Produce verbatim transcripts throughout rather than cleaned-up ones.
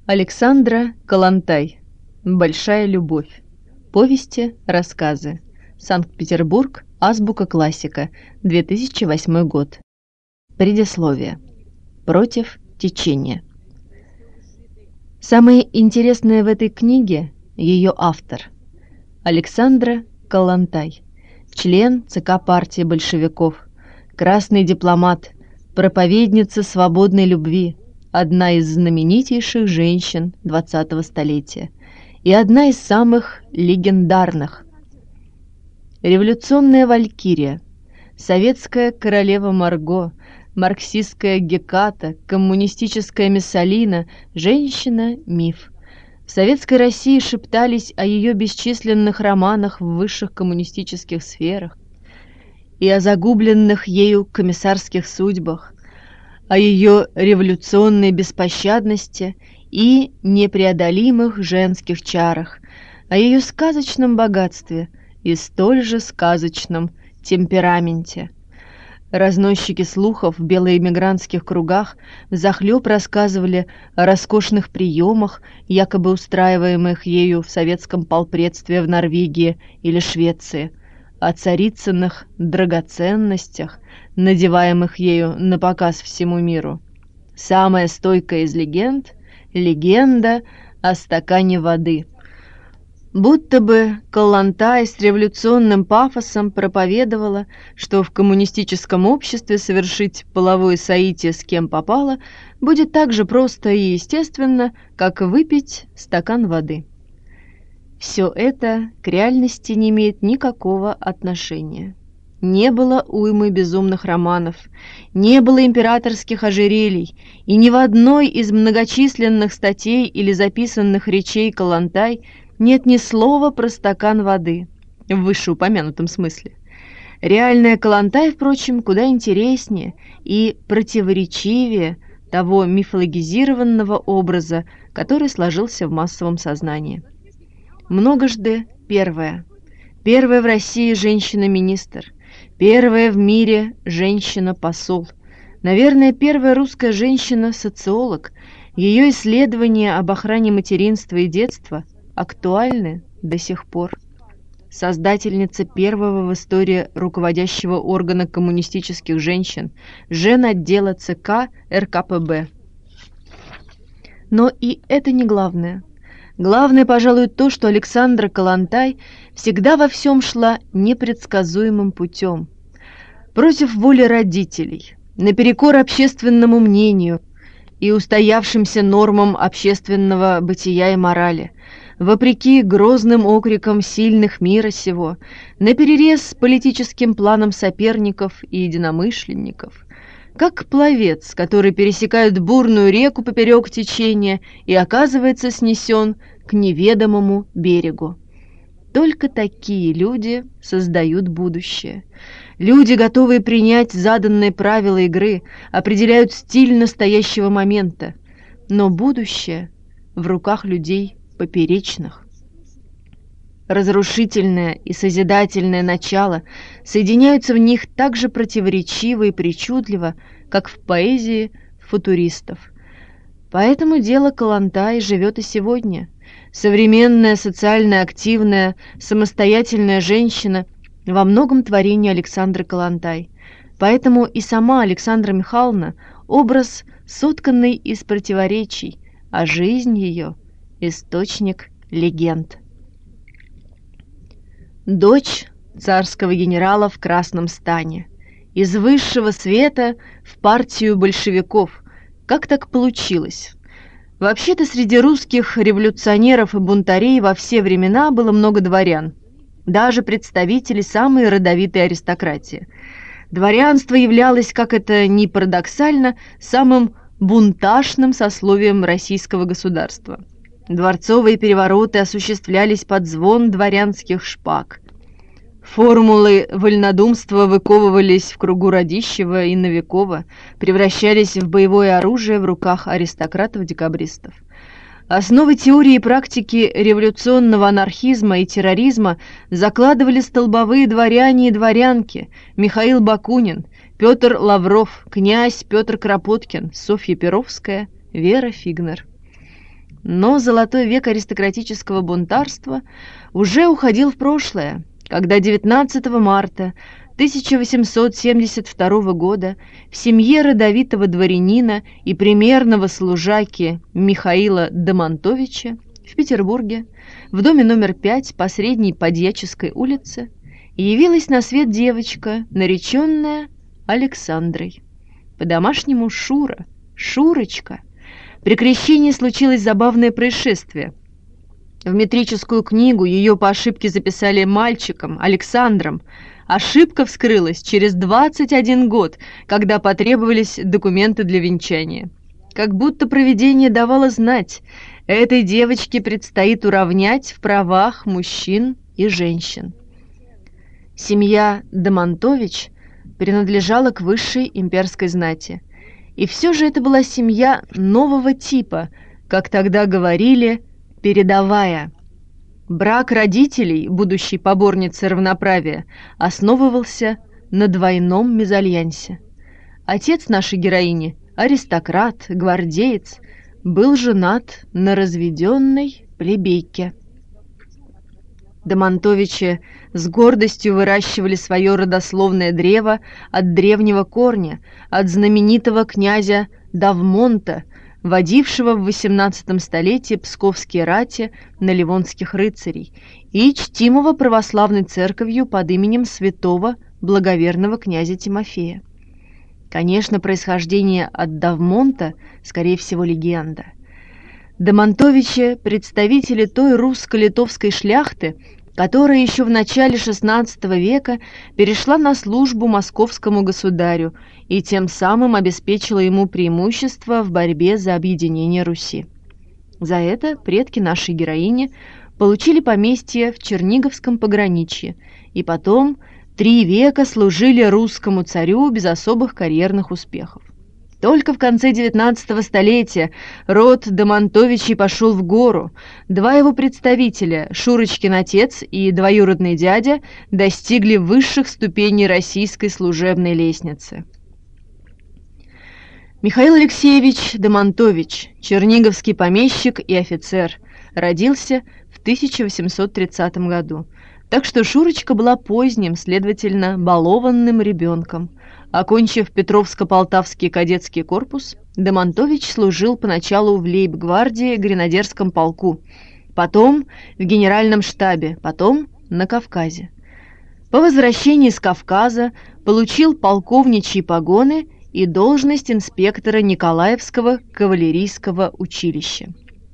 Александра Коллонтай. Большая любовь. Повести, рассказы. Санкт-Петербург. Азбука классика. две тысячи восьмой год. Предисловие. Против течения. Самое интересное в этой книге – ее автор. Александра Коллонтай. Член ЦК партии большевиков. Красный дипломат. Проповедница свободной любви. Одна из знаменитейших женщин двадцатого столетия и одна из самых легендарных. Революционная валькирия, советская королева Марго, марксистская Геката, коммунистическая Миссалина, женщина-миф. В советской России шептались о ее бесчисленных романах в высших коммунистических сферах и о загубленных ею комиссарских судьбах, о ее революционной беспощадности и непреодолимых женских чарах, о ее сказочном богатстве и столь же сказочном темпераменте. Разносчики слухов в белоэмигрантских кругах взахлеб рассказывали о роскошных приемах, якобы устраиваемых ею в советском полпредстве в Норвегии или Швеции, о царицыных драгоценностях, надеваемых ею на показ всему миру. Самая стойкая из легенд — легенда о стакане воды. Будто бы Коллонтай с революционным пафосом проповедовала, что в коммунистическом обществе совершить половое соитие с кем попало будет так же просто и естественно, как выпить стакан воды. Все это к реальности не имеет никакого отношения. Не было уймы безумных романов, не было императорских ожерелий, и ни в одной из многочисленных статей или записанных речей Коллонтай нет ни слова про стакан воды, в вышеупомянутом смысле. Реальная Коллонтай, впрочем, куда интереснее и противоречивее того мифологизированного образа, который сложился в массовом сознании. Многожды первая. Первая в России женщина-министр. Первая в мире женщина-посол. Наверное, первая русская женщина-социолог. Ее исследования об охране материнства и детства актуальны до сих пор. Создательница первого в истории руководящего органа коммунистических женщин, женотдела ЦК РКПБ. Но и это не главное. Главное, пожалуй, то, что Александра Коллонтай всегда во всем шла непредсказуемым путем. Против воли родителей, наперекор общественному мнению и устоявшимся нормам общественного бытия и морали, вопреки грозным окрикам сильных мира сего, наперерез политическим планам соперников и единомышленников, как пловец, который пересекает бурную реку поперек течения и оказывается снесен к неведомому берегу. Только такие люди создают будущее. Люди, готовые принять заданные правила игры, определяют стиль настоящего момента. Но будущее в руках людей поперечных. Разрушительное и созидательное начало соединяются в них так же противоречиво и причудливо, как в поэзии футуристов. Поэтому дело Коллонтай живет и сегодня. Современная, социально активная, самостоятельная женщина во многом творение Александры Коллонтай. Поэтому и сама Александра Михайловна – образ, сотканный из противоречий, а жизнь ее – источник легенд. Дочь царского генерала в красном стане. Из высшего света в партию большевиков. Как так получилось? Вообще-то среди русских революционеров и бунтарей во все времена было много дворян, даже представителей самой родовитой аристократии. Дворянство являлось, как это ни парадоксально, самым бунтажным сословием российского государства. Дворцовые перевороты осуществлялись под звон дворянских шпаг. Формулы вольнодумства выковывались в кругу Радищева и Новикова, превращались в боевое оружие в руках аристократов-декабристов. Основы теории и практики революционного анархизма и терроризма закладывали столбовые дворяне и дворянки Михаил Бакунин, Петр Лавров, князь Петр Кропоткин, Софья Перовская, Вера Фигнер. Но золотой век аристократического бунтарства уже уходил в прошлое, когда девятнадцатого марта тысяча восемьсот семьдесят второго года в семье родовитого дворянина и примерного служаки Михаила Домонтовича в Петербурге, в доме номер пять по Средней Подьяческой улице, явилась на свет девочка, нареченная Александрой. По-домашнему Шура, Шурочка. При крещении случилось забавное происшествие. В метрическую книгу ее по ошибке записали мальчиком, Александром. Ошибка вскрылась через двадцать один год, когда потребовались документы для венчания. Как будто провидение давало знать, этой девочке предстоит уравнять в правах мужчин и женщин. Семья Домонтович принадлежала к высшей имперской знати. И все же это была семья нового типа, как тогда говорили, передовая. Брак родителей, будущей поборницы равноправия, основывался на двойном мезальянсе. Отец нашей героини, аристократ, гвардеец, был женат на разведенной плебейке. Домонтовичи с гордостью выращивали свое родословное древо от древнего корня, от знаменитого князя Давмонта, водившего в восемнадцатом столетии псковские рати на ливонских рыцарей, и чтимого православной церковью под именем святого благоверного князя Тимофея. Конечно, происхождение от Давмонта, скорее всего, легенда. Домонтовичи – представители той русско-литовской шляхты, которая еще в начале шестнадцатого века перешла на службу московскому государю и тем самым обеспечила ему преимущество в борьбе за объединение Руси. За это предки нашей героини получили поместье в Черниговском пограничье и потом три века служили русскому царю без особых карьерных успехов. Только в конце девятнадцатого столетия род Домонтовичей пошел в гору. Два его представителя, Шурочкин отец и двоюродный дядя, достигли высших ступеней российской служебной лестницы. Михаил Алексеевич Домонтович, черниговский помещик и офицер, родился в тысяча восемьсот тридцатом году. Так что Шурочка была поздним, следовательно, балованным ребенком. Окончив Петровско-Полтавский кадетский корпус, Домонтович служил поначалу в лейб-гвардии гренадерском полку, потом в генеральном штабе, потом на Кавказе. По возвращении с Кавказа получил полковничьи погоны и должность инспектора Николаевского кавалерийского училища.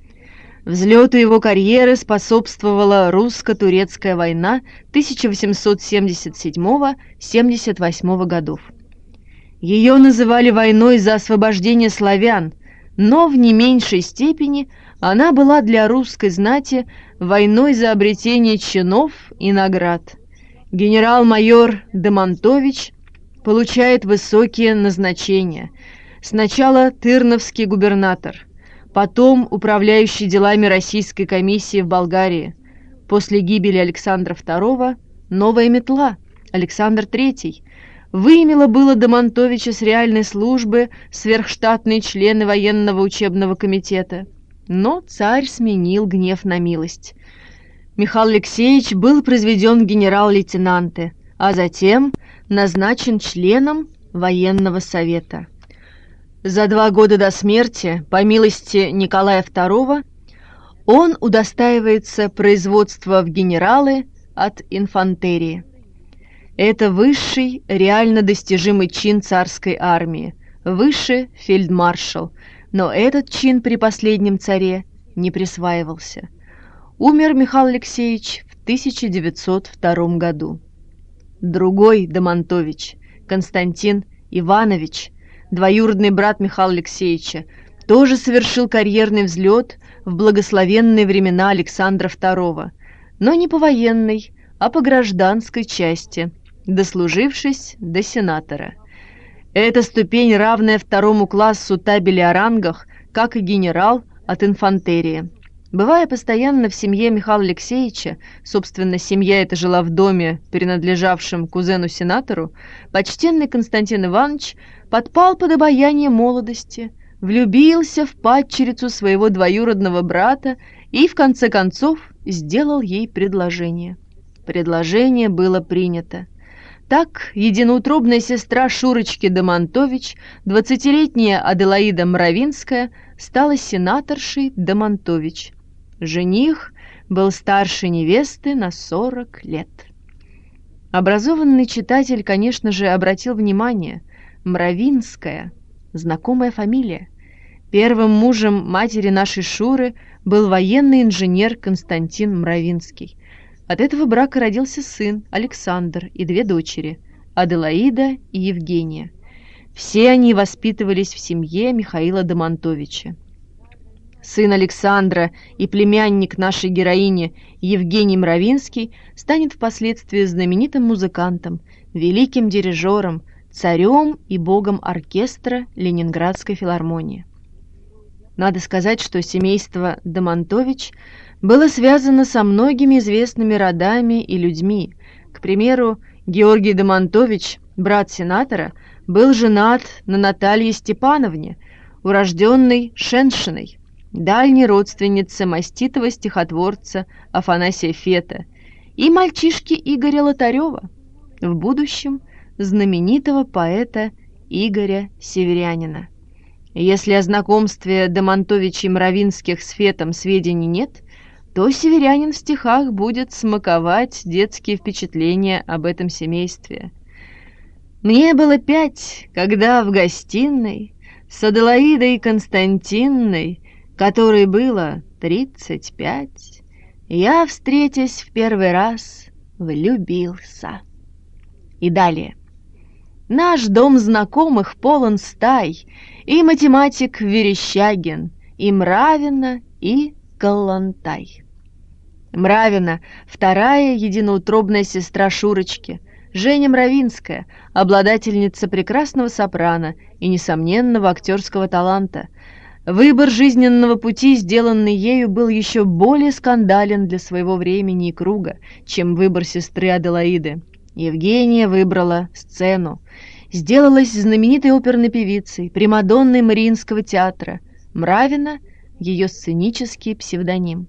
Взлету его карьеры способствовала русско-турецкая война тысяча восемьсот семьдесят седьмого — семьдесят восьмого годов. Ее называли войной за освобождение славян, но в не меньшей степени она была для русской знати войной за обретение чинов и наград. Генерал-майор Домонтович получает высокие назначения. Сначала тырновский губернатор, потом управляющий делами Российской комиссии в Болгарии. После гибели Александра второго новая метла, Александр третий, выимела было Домонтовича с реальной службы сверхштатные члены военного учебного комитета. Но царь сменил гнев на милость. Михаил Алексеевич был произведен в генерал-лейтенанты, а затем назначен членом военного совета. За два года до смерти, по милости Николая второго, он удостаивается производства в генералы от инфантерии. Это высший, реально достижимый чин царской армии, выше фельдмаршал, но этот чин при последнем царе не присваивался. Умер Михаил Алексеевич в тысяча девятьсот втором году. Другой Домонтович, Константин Иванович, двоюродный брат Михаила Алексеевича, тоже совершил карьерный взлет в благословенные времена Александра второго, но не по военной, а по гражданской части, дослужившись до сенатора. Эта ступень, равная второму классу табели о рангах, как и генерал от инфантерии. Бывая постоянно в семье Михаила Алексеевича, собственно, семья эта жила в доме, принадлежавшем кузену-сенатору, почтенный Константин Иванович подпал под обаяние молодости, влюбился в падчерицу своего двоюродного брата и, в конце концов, сделал ей предложение. Предложение было принято. Так, единоутробная сестра Шурочки Домонтович, двадцатилетняя Аделаида Мравинская, стала сенаторшей Домонтович. Жених был старше невесты на сорок лет. Образованный читатель, конечно же, обратил внимание: Мравинская — знакомая фамилия. Первым мужем матери нашей Шуры был военный инженер Константин Мравинский. От этого брака родился сын Александр и две дочери – Аделаида и Евгения. Все они воспитывались в семье Михаила Домонтовича. Сын Александра и племянник нашей героини Евгений Мравинский станет впоследствии знаменитым музыкантом, великим дирижером, царем и богом оркестра Ленинградской филармонии. Надо сказать, что семейство Домонтович было связано со многими известными родами и людьми. К примеру, Георгий Домонтович, брат сенатора, был женат на Наталье Степановне, урожденной Шеншиной, дальней родственнице маститого стихотворца Афанасия Фета, и мальчишки Игоря Лотарева, в будущем знаменитого поэта Игоря Северянина. Если о знакомстве Домонтовичей Мравинских с Фетом сведений нет, то Северянин в стихах будет смаковать детские впечатления об этом семействе. «Мне было пять, когда в гостиной с Аделаидой Константинной, которой было тридцать пять, я, встретясь в первый раз, влюбился». И далее. «Наш дом знакомых полон стай, и математик Верещагин, и Мравина, и Калантай». Мравина — вторая единоутробная сестра Шурочки, Женя Мравинская, обладательница прекрасного сопрано и несомненного актерского таланта. Выбор жизненного пути, сделанный ею, был еще более скандален для своего времени и круга, чем выбор сестры Аделаиды. Евгения выбрала сцену, сделалась знаменитой оперной певицей, примадонной Мариинского театра. Мравина — ее сценический псевдоним.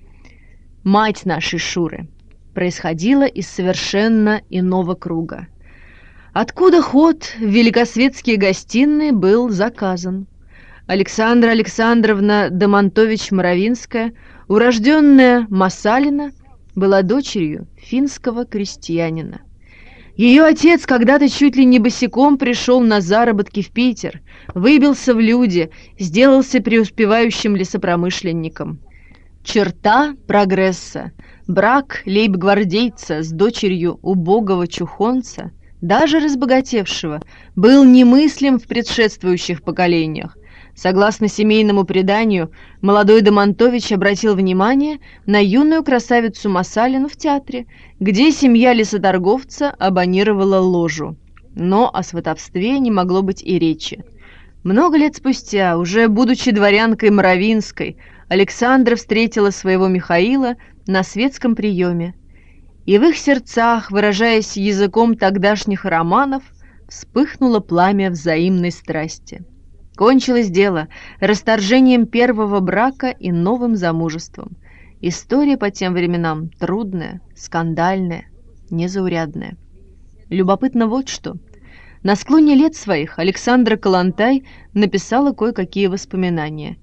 Мать нашей Шуры происходила из совершенно иного круга, откуда ход в великосветские гостиные был заказан. Александра Александровна Домонтович-Мравинская, урожденная Масалина, была дочерью финского крестьянина. Ее отец когда-то чуть ли не босиком пришел на заработки в Питер, выбился в люди, сделался преуспевающим лесопромышленником. Черта прогресса, брак лейб-гвардейца с дочерью убогого чухонца, даже разбогатевшего, был немыслим в предшествующих поколениях. Согласно семейному преданию, молодой Домонтович обратил внимание на юную красавицу Масалину в театре, где семья лесоторговца абонировала ложу. Но о сватовстве не могло быть и речи. Много лет спустя, уже будучи дворянкой Мравинской, Александра встретила своего Михаила на светском приеме, и в их сердцах, выражаясь языком тогдашних романов, вспыхнуло пламя взаимной страсти. Кончилось дело расторжением первого брака и новым замужеством. История по тем временам трудная, скандальная, незаурядная. Любопытно вот что. На склоне лет своих Александра Калантай написала кое-какие воспоминания.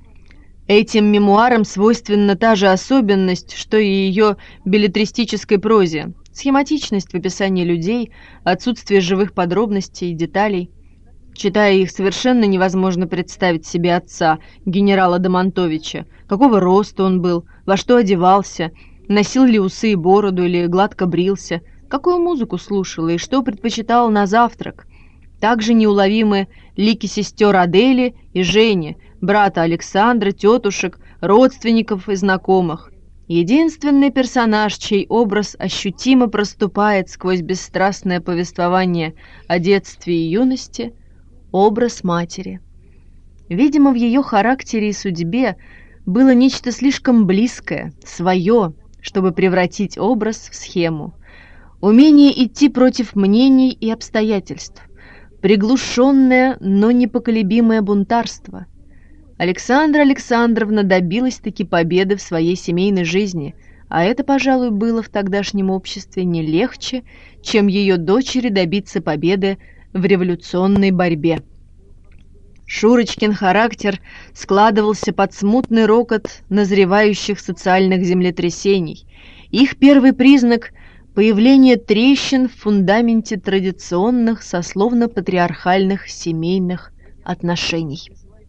Этим мемуарам свойственна та же особенность, что и ее беллетристической прозе: схематичность в описании людей, отсутствие живых подробностей и деталей. Читая их, совершенно невозможно представить себе отца, генерала Домонтовича, какого роста он был, во что одевался, носил ли усы и бороду или гладко брился, какую музыку слушал и что предпочитал на завтрак. Также неуловимы лики сестер Адели и Жени, брата Александра, тетушек, родственников и знакомых. Единственный персонаж, чей образ ощутимо проступает сквозь бесстрастное повествование о детстве и юности — образ матери. Видимо, в ее характере и судьбе было нечто слишком близкое, свое, чтобы превратить образ в схему. Умение идти против мнений и обстоятельств, приглушенное, но непоколебимое бунтарство. Александра Александровна добилась-таки победы в своей семейной жизни, а это, пожалуй, было в тогдашнем обществе не легче, чем ее дочери добиться победы в революционной борьбе. Шурочкин характер складывался под смутный рокот назревающих социальных землетрясений. Их первый признак – появление трещин в фундаменте традиционных сословно-патриархальных семейных отношений.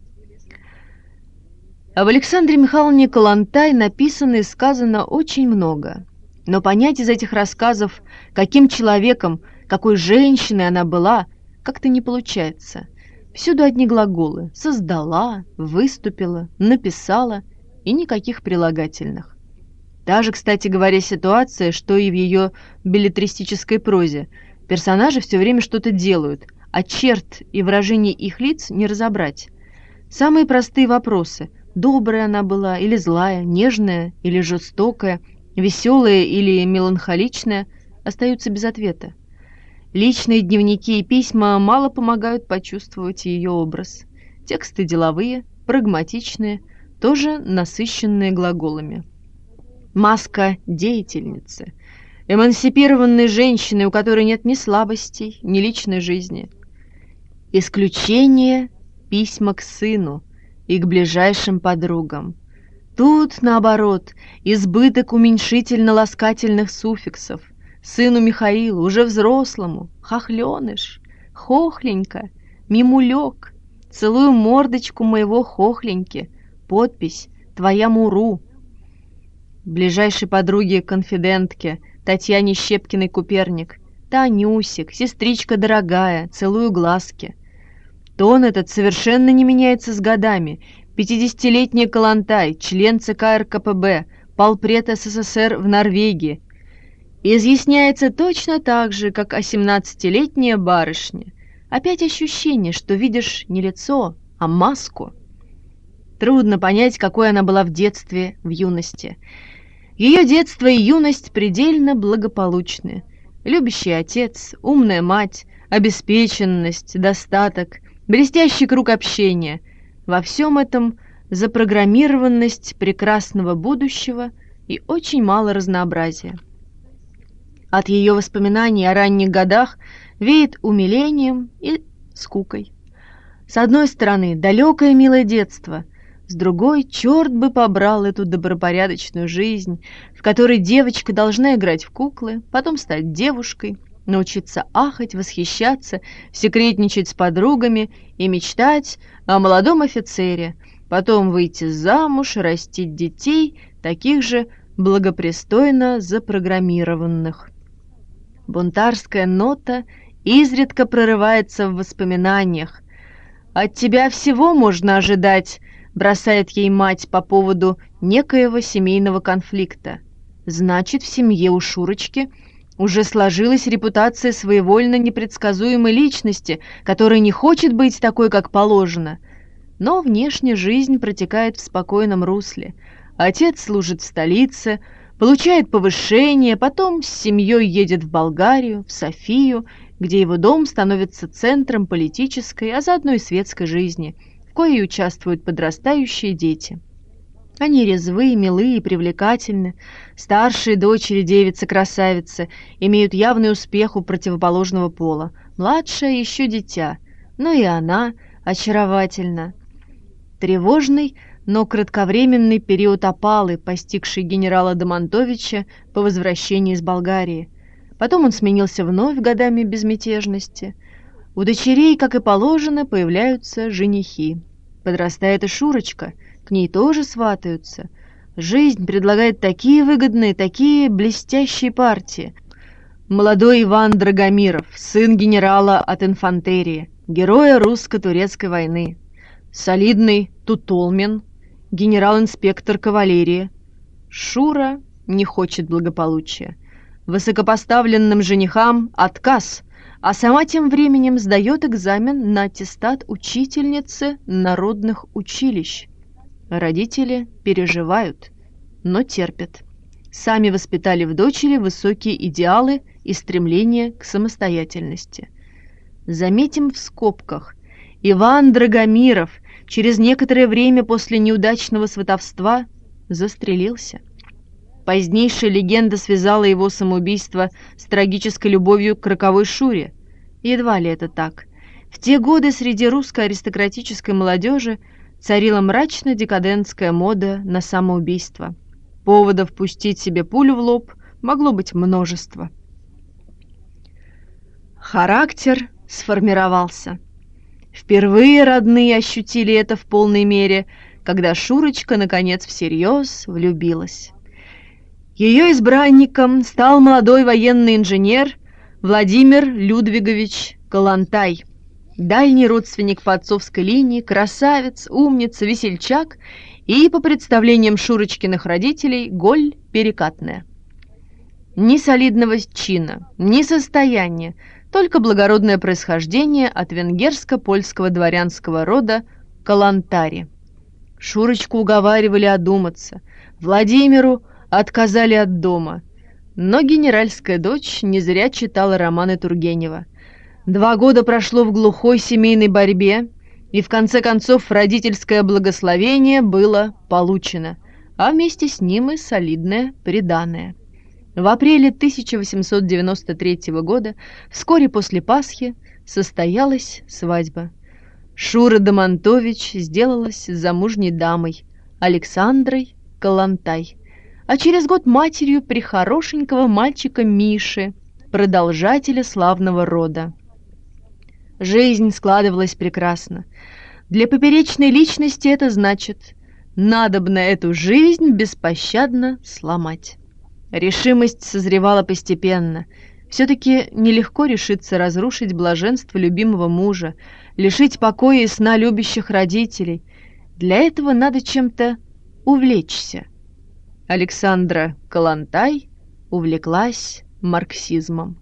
Об Александре Михайловне Калантай написано и сказано очень много, но понять из этих рассказов, каким человеком, какой женщиной она была, как-то не получается. Всюду одни глаголы: создала, выступила, написала и никаких прилагательных. Та же, кстати говоря, ситуация, что и в ее беллетристической прозе. Персонажи все время что-то делают, а черт и выражений их лиц не разобрать. Самые простые вопросы: добрая она была или злая, нежная или жестокая, веселая или меланхоличная, остаются без ответа. Личные дневники и письма мало помогают почувствовать ее образ. Тексты деловые, прагматичные, тоже насыщенные глаголами. Маска деятельницы, эмансипированной женщины, у которой нет ни слабостей, ни личной жизни. Исключение – письма к сыну и к ближайшим подругам. Тут, наоборот, избыток уменьшительно-ласкательных суффиксов. Сыну Михаилу, уже взрослому: хохленыш, хохленька, мимулек, целую мордочку моего хохленьки, подпись «Твоя Муру». Ближайшей подруге-конфидентке Татьяне Щепкиной-Куперник: Танюсик, сестричка дорогая, целую глазки. Тон этот совершенно не меняется с годами. Пятидесятилетняя Калантай, член ЦК эр ка пэ бэ, полпред эс эс эс эр в Норвегии, изъясняется точно так же, как семнадцатилетняя барышня. Опять ощущение, что видишь не лицо, а маску. Трудно понять, какой она была в детстве, в юности. Ее детство и юность предельно благополучны. Любящий отец, умная мать, обеспеченность, достаток, блестящий круг общения. Во всем этом запрограммированность прекрасного будущего и очень мало разнообразия. От ее воспоминаний о ранних годах веет умилением и скукой. С одной стороны, далекое милое детство, с другой, черт бы побрал эту добропорядочную жизнь, в которой девочка должна играть в куклы, потом стать девушкой, научиться ахать, восхищаться, секретничать с подругами и мечтать о молодом офицере, потом выйти замуж, растить детей, таких же благопристойно запрограммированных. Бунтарская нота изредка прорывается в воспоминаниях. «От тебя всего можно ожидать», — бросает ей мать по поводу некоего семейного конфликта. Значит, в семье у Шурочки уже сложилась репутация своевольно непредсказуемой личности, которая не хочет быть такой, как положено. Но внешне жизнь протекает в спокойном русле. Отец служит в столице, получает повышение, потом с семьей едет в Болгарию, в Софию, где его дом становится центром политической, а заодно и светской жизни, в коей участвуют подрастающие дети. Они резвы, милы и привлекательны. Старшие дочери девицы-красавицы имеют явный успех у противоположного пола. Младшая еще дитя, но и она очаровательна. Тревожный, но кратковременный период опалы, постигший генерала Домонтовича по возвращении из Болгарии. Потом он сменился вновь годами безмятежности. У дочерей, как и положено, появляются женихи. Подрастает и Шурочка, к ней тоже сватаются. Жизнь предлагает такие выгодные, такие блестящие партии. Молодой Иван Драгомиров, сын генерала от инфантерии, героя русско-турецкой войны. Солидный Тутолмин, генерал-инспектор кавалерии. Шура не хочет благополучия. Высокопоставленным женихам отказ, а сама тем временем сдает экзамен на аттестат учительницы народных училищ. Родители переживают, но терпят. Сами воспитали в дочери высокие идеалы и стремление к самостоятельности. Заметим в скобках. Иван Драгомиров через некоторое время после неудачного сватовства застрелился. Позднейшая легенда связала его самоубийство с трагической любовью к роковой Шуре. Едва ли это так. В те годы среди русской аристократической молодежи царила мрачно-декадентская мода на самоубийство. Поводов пустить себе пулю в лоб могло быть множество. Характер сформировался. Впервые родные ощутили это в полной мере, когда Шурочка, наконец, всерьез влюбилась. Ее избранником стал молодой военный инженер Владимир Людвигович Калантай, дальний родственник по отцовской линии, красавец, умница, весельчак и, по представлениям Шурочкиных родителей, голь перекатная. Ни солидного чина, ни состояния, только благородное происхождение от венгерско-польского дворянского рода Калантари. Шурочку уговаривали одуматься, Владимиру отказали от дома, но генеральская дочь не зря читала романы Тургенева. Два года прошло в глухой семейной борьбе, и в конце концов родительское благословение было получено, а вместе с ним и солидное приданое. В апреле тысяча восемьсот девяносто третьего года, вскоре после Пасхи, состоялась свадьба. Шура Домонтович сделалась замужней дамой, Александрой Калантай, а через год матерью прехорошенького мальчика Миши, продолжателя славного рода. Жизнь складывалась прекрасно. Для поперечной личности это значит, надобно эту жизнь беспощадно сломать. Решимость созревала постепенно. Все-таки нелегко решиться разрушить блаженство любимого мужа, лишить покоя и сна любящих родителей. Для этого надо чем-то увлечься. Александра Калантай увлеклась марксизмом.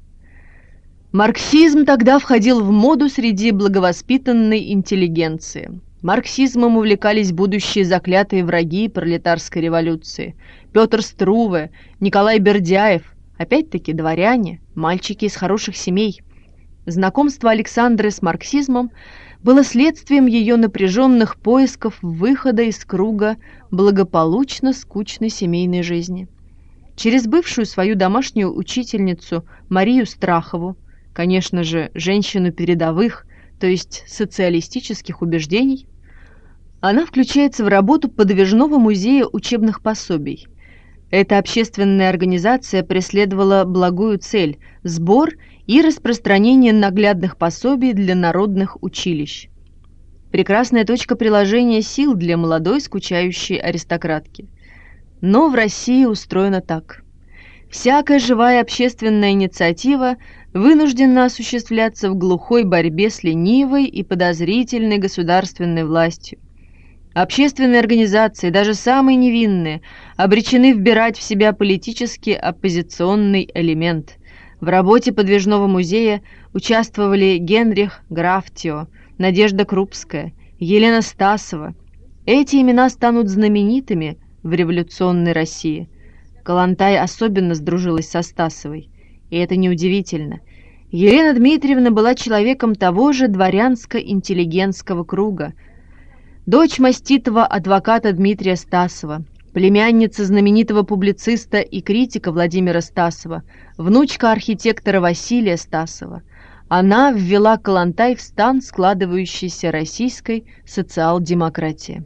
Марксизм тогда входил в моду среди благовоспитанной интеллигенции. Марксизмом увлекались будущие заклятые враги пролетарской революции. Петр Струве, Николай Бердяев, опять-таки дворяне, мальчики из хороших семей. Знакомство Александры с марксизмом было следствием ее напряженных поисков выхода из круга благополучно скучной семейной жизни. Через бывшую свою домашнюю учительницу Марию Страхову, конечно же, женщину передовых, то есть социалистических убеждений, она включается в работу Подвижного музея учебных пособий. Эта общественная организация преследовала благую цель – сбор и распространение наглядных пособий для народных училищ. Прекрасная точка приложения сил для молодой скучающей аристократки. Но в России устроено так. Всякая живая общественная инициатива вынуждена осуществляться в глухой борьбе с ленивой и подозрительной государственной властью. Общественные организации, даже самые невинные, обречены вбирать в себя политически оппозиционный элемент. В работе Подвижного музея участвовали Генрих Графтио, Надежда Крупская, Елена Стасова. Эти имена станут знаменитыми в революционной России. Калантай особенно сдружилась со Стасовой, и это неудивительно. Елена Дмитриевна была человеком того же дворянско-интеллигентского круга, дочь маститого адвоката Дмитрия Стасова, племянница знаменитого публициста и критика Владимира Стасова, внучка архитектора Василия Стасова. Она ввела Калантай в стан складывающейся российской социал-демократии.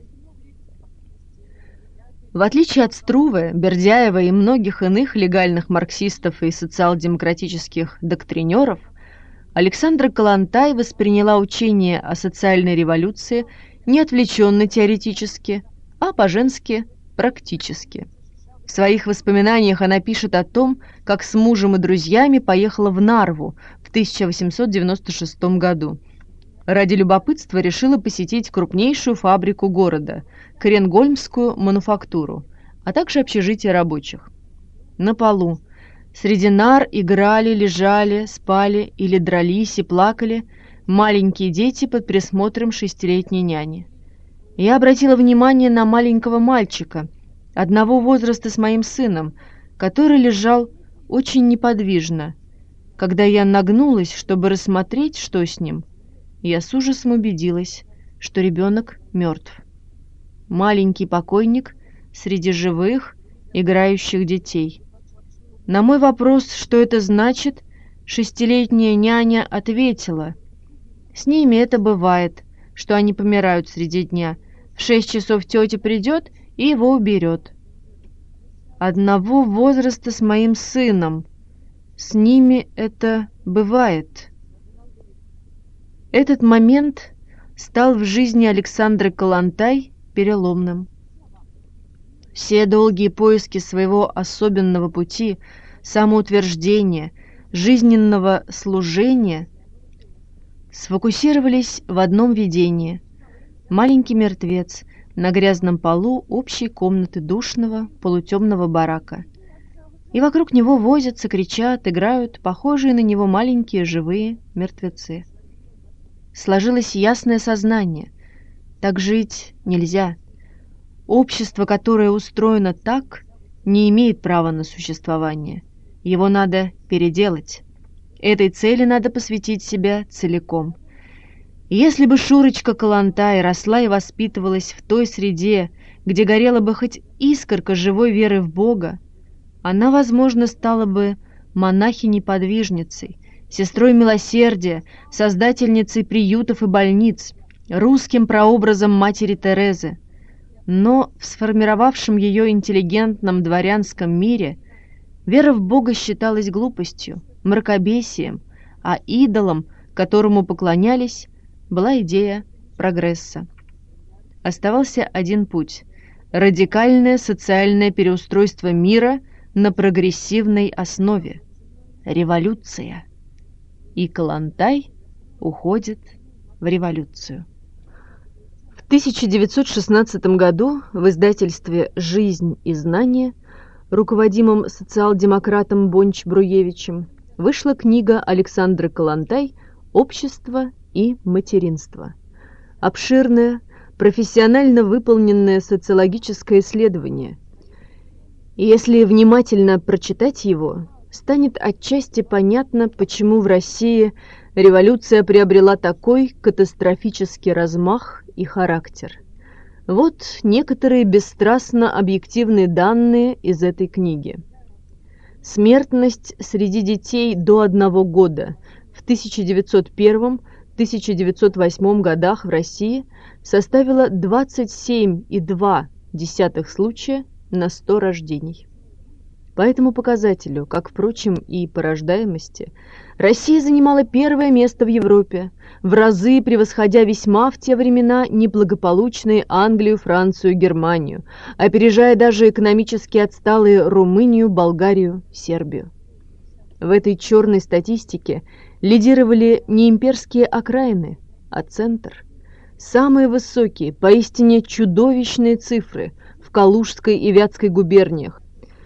В отличие от Струве, Бердяева и многих иных легальных марксистов и социал-демократических доктринеров, Александра Калантай восприняла учение о социальной революции не отвлеченно теоретически, а по-женски практически. В своих воспоминаниях она пишет о том, как с мужем и друзьями поехала в Нарву в тысяча восемьсот девяносто шестом году. Ради любопытства решила посетить крупнейшую фабрику города – Кренгольмскую мануфактуру, а также общежитие рабочих. На полу, среди нар играли, лежали, спали или дрались и плакали маленькие дети под присмотром шестилетней няни. Я обратила внимание на маленького мальчика, одного возраста с моим сыном, который лежал очень неподвижно. Когда я нагнулась, чтобы рассмотреть, что с ним, я с ужасом убедилась, что ребенок мертв. Маленький покойник среди живых, играющих детей. На мой вопрос, что это значит, шестилетняя няня ответила: «С ними это бывает, что они помирают среди дня. В шесть часов тетя придет и его уберет». Одного возраста с моим сыном. С ними это бывает. Этот момент стал в жизни Александры Калантай переломным. Все долгие поиски своего особенного пути, самоутверждения, жизненного служения сфокусировались в одном видении. Маленький мертвец на грязном полу общей комнаты душного полутемного барака. И вокруг него возятся, кричат, играют похожие на него маленькие живые мертвецы. Сложилось ясное сознание. Так жить нельзя. Общество, которое устроено так, не имеет права на существование. Его надо переделать. Этой цели надо посвятить себя целиком. Если бы Шурочка Калантай росла и воспитывалась в той среде, где горела бы хоть искорка живой веры в Бога, она, возможно, стала бы монахиней-подвижницей, сестрой милосердия, создательницей приютов и больниц, русским прообразом матери Терезы. Но в сформировавшем ее интеллигентном дворянском мире вера в Бога считалась глупостью, мракобесием, а идолом, которому поклонялись, была идея прогресса. Оставался один путь – радикальное социальное переустройство мира на прогрессивной основе – революция. И Калантай уходит в революцию. В тысяча девятьсот шестнадцатом году в издательстве «Жизнь и знания», руководимом социал-демократом Бонч-Бруевичем, вышла книга Александры Калантай «Общество и материнство». Обширное, профессионально выполненное социологическое исследование. И если внимательно прочитать его, станет отчасти понятно, почему в России революция приобрела такой катастрофический размах и характер. Вот некоторые бесстрастно объективные данные из этой книги. Смертность среди детей до одного года в тысяча девятьсот первом — тысяча девятьсот восьмом годах в России составила двадцать семь и два десятых случая на сто рождений. По этому показателю, как, впрочем, и по рождаемости, Россия занимала первое место в Европе, в разы превосходя весьма в те времена неблагополучные Англию, Францию, Германию, опережая даже экономически отсталые Румынию, Болгарию, Сербию. В этой черной статистике лидировали не имперские окраины, а центр. Самые высокие, поистине чудовищные цифры в Калужской и Вятской губерниях.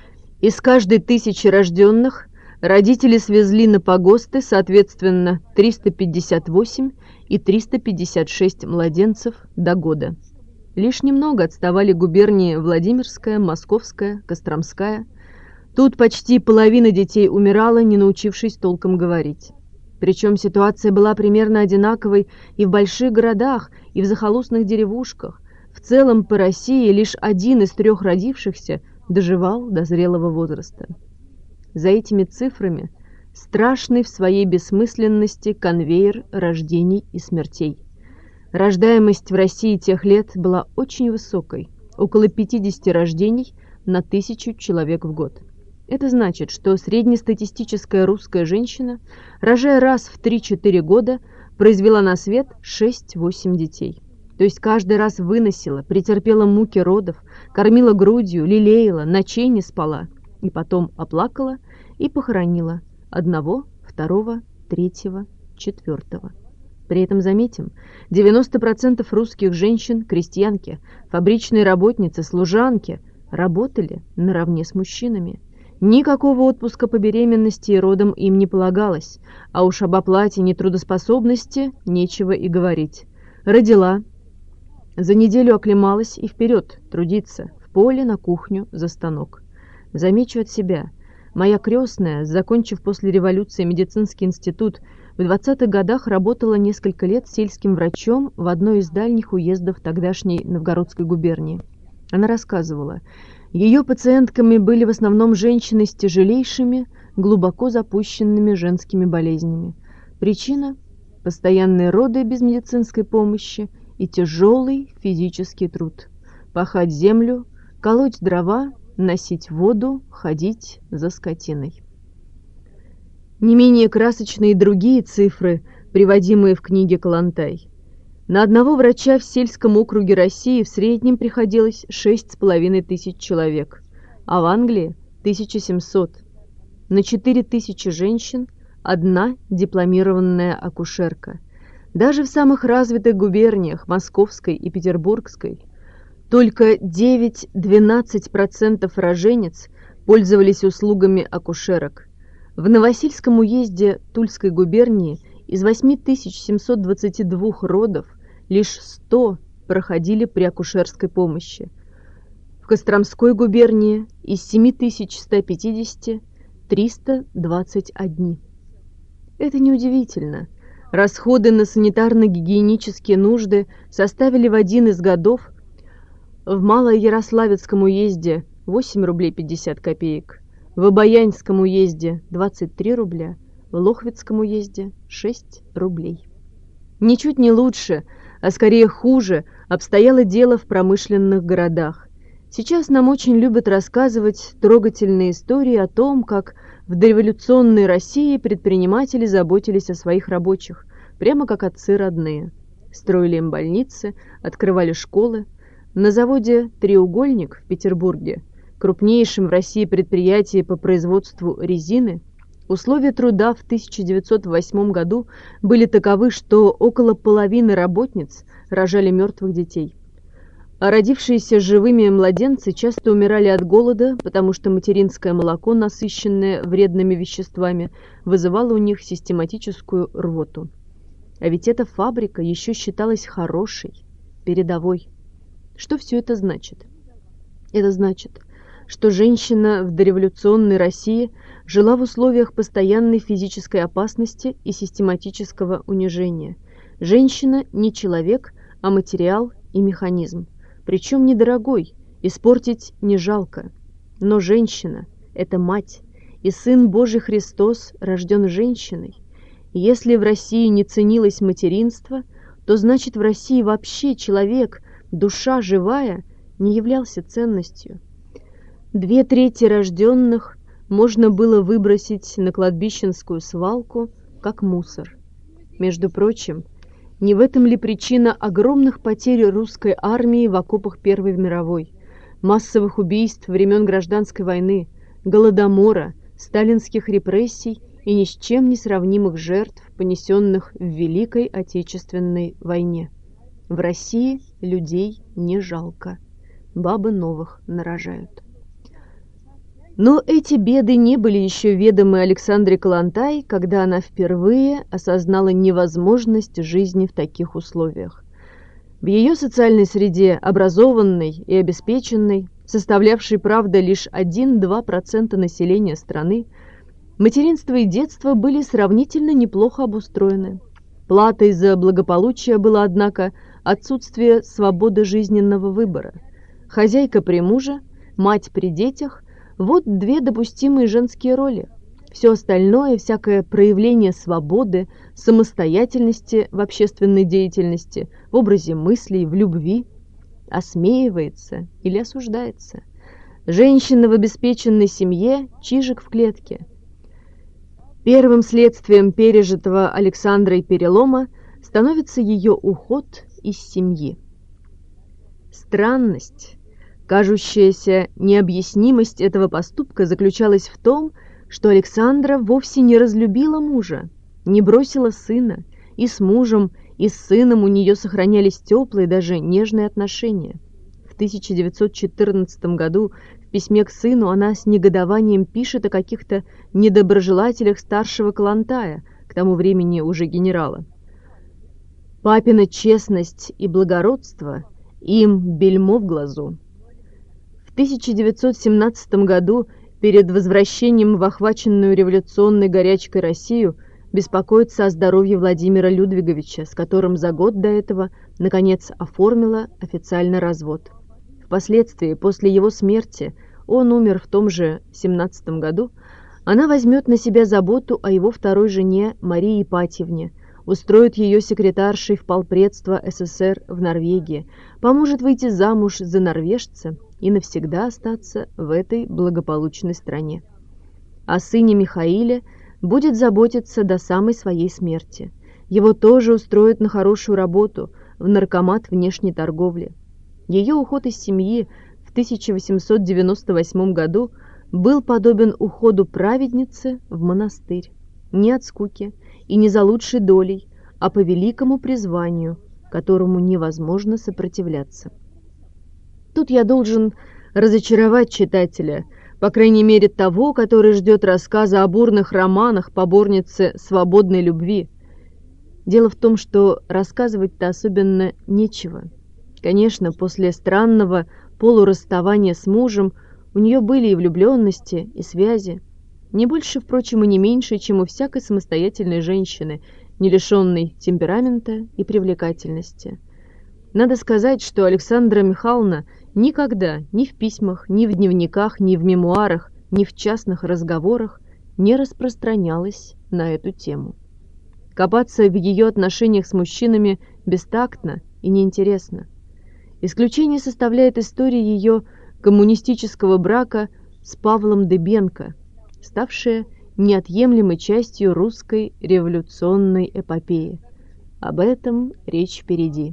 Из каждой тысячи рожденных родители свезли на погосты, соответственно, триста пятьдесят восемь и триста пятьдесят шесть младенцев до года. Лишь немного отставали губернии Владимирская, Московская, Костромская. Тут почти половина детей умирала, не научившись толком говорить. Причем ситуация была примерно одинаковой и в больших городах, и в захолустных деревушках. В целом по России лишь один из трех родившихся доживал до зрелого возраста. За этими цифрами страшный в своей бессмысленности конвейер рождений и смертей. Рождаемость в России тех лет была очень высокой, около пятидесяти рождений на тысячу человек в год. Это значит, что среднестатистическая русская женщина, рожая раз в три-четыре года, произвела на свет шесть-восемь детей. То есть каждый раз выносила, претерпела муки родов, кормила грудью, лелеяла, ночей не спала, и потом оплакала и похоронила одного, второго, третьего, четвертого. При этом, заметим, девяносто процентов русских женщин, крестьянки, фабричные работницы, служанки работали наравне с мужчинами. Никакого отпуска по беременности и родам им не полагалось, а уж об оплате нетрудоспособности нечего и говорить. Родила, за неделю оклемалась и вперед трудиться, в поле, на кухню, за станок. Замечу от себя, Моя крестная, закончив после революции медицинский институт, в двадцатых годах работала несколько лет сельским врачом в одной из дальних уездов тогдашней Новгородской губернии. Она рассказывала, ее пациентками были в основном женщины с тяжелейшими, глубоко запущенными женскими болезнями. Причина – постоянные роды без медицинской помощи и тяжелый физический труд. Пахать землю, колоть дрова, носить воду, ходить за скотиной. Не менее красочные другие цифры, приводимые в книге Коллонтай. На одного врача в сельском округе России в среднем приходилось шесть с половиной тысяч человек, а в Англии – тысяча семьсот. На четыре тысячи женщин одна дипломированная акушерка. Даже в самых развитых губерниях Московской и Петербургской только девять-двенадцать процентов роженец пользовались услугами акушерок. В Новосильском уезде Тульской губернии из восемь тысяч семьсот двадцати двух родов лишь сто проходили при акушерской помощи. В Костромской губернии из семь тысяч ста пятидесяти триста двадцать один. Это неудивительно. Расходы на санитарно-гигиенические нужды составили в один из годов в Малоярославецком уезде восемь рублей пятьдесят копеек, в Обаянском уезде двадцать три рубля, в Лохвицком уезде шесть рублей. Ничуть не лучше, а скорее хуже обстояло дело в промышленных городах. Сейчас нам очень любят рассказывать трогательные истории о том, как в дореволюционной России предприниматели заботились о своих рабочих, прямо как отцы родные. Строили им больницы, открывали школы. На заводе «Треугольник» в Петербурге, крупнейшем в России предприятии по производству резины, условия труда в тысяча девятьсот восьмом году были таковы, что около половины работниц рожали мертвых детей. А родившиеся живыми младенцы часто умирали от голода, потому что материнское молоко, насыщенное вредными веществами, вызывало у них систематическую рвоту. А ведь эта фабрика еще считалась хорошей, передовой. Что все это значит? Это значит, что женщина в дореволюционной России жила в условиях постоянной физической опасности и систематического унижения. Женщина не человек, а материал и механизм. Причем недорогой, испортить не жалко. Но женщина – это мать, и Сын Божий Христос рожден женщиной. Если в России не ценилось материнство, то значит в России вообще человек, душа живая, не являлся ценностью. Две трети рожденных можно было выбросить на кладбищенскую свалку, как мусор. Между прочим, не в этом ли причина огромных потерь русской армии в окопах Первой мировой, массовых убийств времен Гражданской войны, голодомора, сталинских репрессий и ни с чем не сравнимых жертв, понесенных в Великой Отечественной войне? В России людей не жалко, бабы новых нарожают. Но эти беды не были еще ведомы Александре Коллонтай, когда она впервые осознала невозможность жизни в таких условиях. В ее социальной среде, образованной и обеспеченной, составлявшей, правда, лишь один-два процента населения страны, материнство и детство были сравнительно неплохо обустроены. Платой за благополучие было, однако, отсутствие свободы жизненного выбора. Хозяйка при муже, мать при детях – вот две допустимые женские роли. Все остальное, всякое проявление свободы, самостоятельности в общественной деятельности, в образе мыслей, в любви, осмеивается или осуждается. Женщина в обеспеченной семье – чижик в клетке. Первым следствием пережитого Александрой перелома становится ее уход из семьи. Странность, кажущаяся необъяснимость этого поступка заключалась в том, что Александра вовсе не разлюбила мужа, не бросила сына, и с мужем, и с сыном у нее сохранялись теплые, даже нежные отношения. В тысяча девятьсот четырнадцатом году в письме к сыну она с негодованием пишет о каких-то недоброжелателях старшего Коллонтая, к тому времени уже генерала. «Папина честность и благородство им бельмо в глазу». В тысяча девятьсот семнадцатом году перед возвращением в охваченную революционной горячкой Россию беспокоится о здоровье Владимира Людвиговича, с которым за год до этого, наконец, оформила официальный развод. Впоследствии, после его смерти, он умер в том же семнадцатом году, она возьмет на себя заботу о его второй жене Марии Ипатьевне, устроит ее секретаршей в полпредство СССР в Норвегии, поможет выйти замуж за норвежца и навсегда остаться в этой благополучной стране. О сыне Михаиле будет заботиться до самой своей смерти. Его тоже устроят на хорошую работу в наркомат внешней торговли. Ее уход из семьи в тысяча восемьсот девяносто восьмом году был подобен уходу праведницы в монастырь. Не от скуки и не за лучшей долей, а по великому призванию, которому невозможно сопротивляться. Тут я должен разочаровать читателя, по крайней мере того, который ждет рассказа о бурных романах поборницы свободной любви. Дело в том, что рассказывать-то особенно нечего. Конечно, после странного полурасставания с мужем у нее были и влюбленности, и связи. Не больше, впрочем, и не меньше, чем у всякой самостоятельной женщины, не лишенной темперамента и привлекательности. Надо сказать, что Александра Михайловна никогда ни в письмах, ни в дневниках, ни в мемуарах, ни в частных разговорах не распространялась на эту тему. Копаться в ее отношениях с мужчинами бестактно и неинтересно. Исключение составляет история ее коммунистического брака с Павлом Дыбенко, ставшая неотъемлемой частью русской революционной эпопеи. Об этом речь впереди.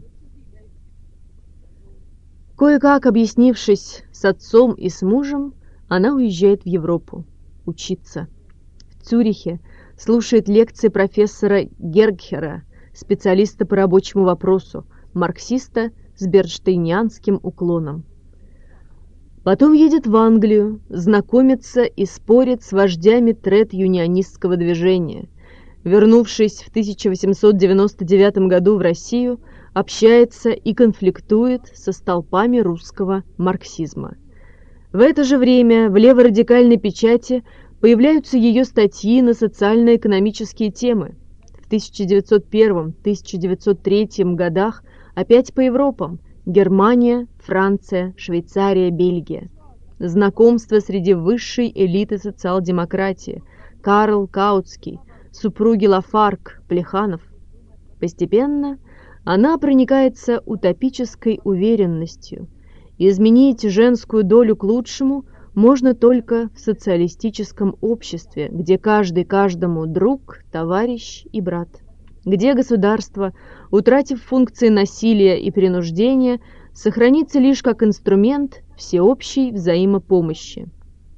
Кое-как объяснившись с отцом и с мужем, она уезжает в Европу учиться. В Цюрихе слушает лекции профессора Гергхера, специалиста по рабочему вопросу, марксиста с бернштейнианским уклоном. Потом едет в Англию, знакомится и спорит с вождями тред-юнионистского движения. Вернувшись в тысяча восемьсот девяносто девятом году в Россию, общается и конфликтует со столпами русского марксизма. В это же время в леворадикальной печати появляются ее статьи на социально-экономические темы. В тысяча девятьсот первом — тысяча девятьсот третьем годах опять по Европам: Германия, Франция, Швейцария, Бельгия. Знакомство среди высшей элиты социал-демократии: Карл Каутский, супруги Лафарг, Плеханов. Постепенно она проникается утопической уверенностью. Изменить женскую долю к лучшему можно только в социалистическом обществе, где каждый каждому друг, товарищ и брат, где государство, утратив функции насилия и принуждения, сохранится лишь как инструмент всеобщей взаимопомощи.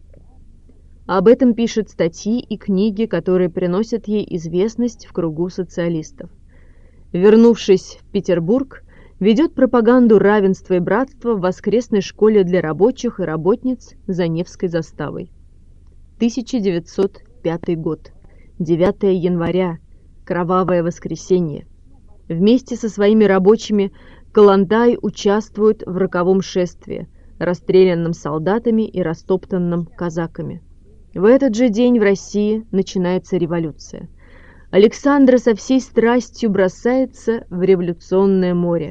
Об этом пишет статьи и книги, которые приносят ей известность в кругу социалистов. Вернувшись в Петербург, ведет пропаганду равенства и братства в воскресной школе для рабочих и работниц за Невской заставой. тысяча девятьсот пятый год. девятого января. Кровавое воскресенье. Вместе со своими рабочими Калантай участвует в роковом шествии, расстрелянном солдатами и растоптанном казаками. В этот же день в России начинается революция. Александра со всей страстью бросается в революционное море.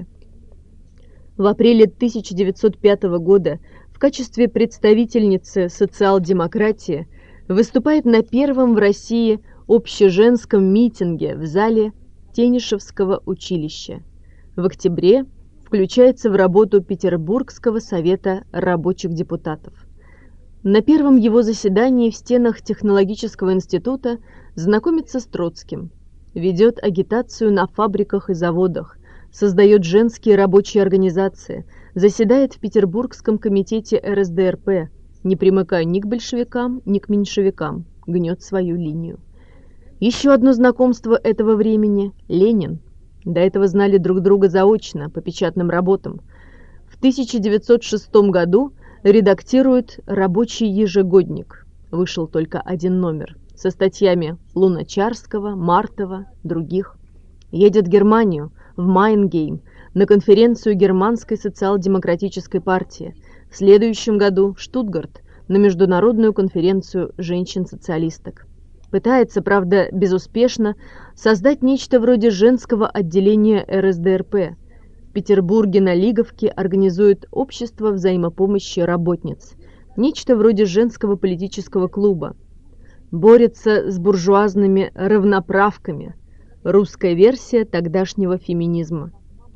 В апреле тысяча девятьсот пятого года в качестве представительницы социал-демократии выступает на первом в России общеженском митинге в зале Тенишевского училища. В октябре включается в работу Петербургского совета рабочих депутатов. На первом его заседании в стенах технологического института знакомится с Троцким, ведет агитацию на фабриках и заводах, создает женские рабочие организации, заседает в Петербургском комитете эр эс дэ эр пэ, не примыкая ни к большевикам, ни к меньшевикам, гнет свою линию. Еще одно знакомство этого времени – Ленин. До этого знали друг друга заочно, по печатным работам. В тысяча девятьсот шестом году редактирует «Рабочий ежегодник». Вышел только один номер, со статьями Луначарского, Мартова, других. Едет в Германию, в Майнгейм, на конференцию Германской социал-демократической партии. В следующем году в Штутгарт на Международную конференцию женщин-социалисток. Пытается, правда, безуспешно, создать нечто вроде женского отделения эр эс дэ эр пэ. В Петербурге на Лиговке организует общество взаимопомощи работниц, нечто вроде женского политического клуба. Борется с буржуазными равноправками, русская версия тогдашнего феминизма.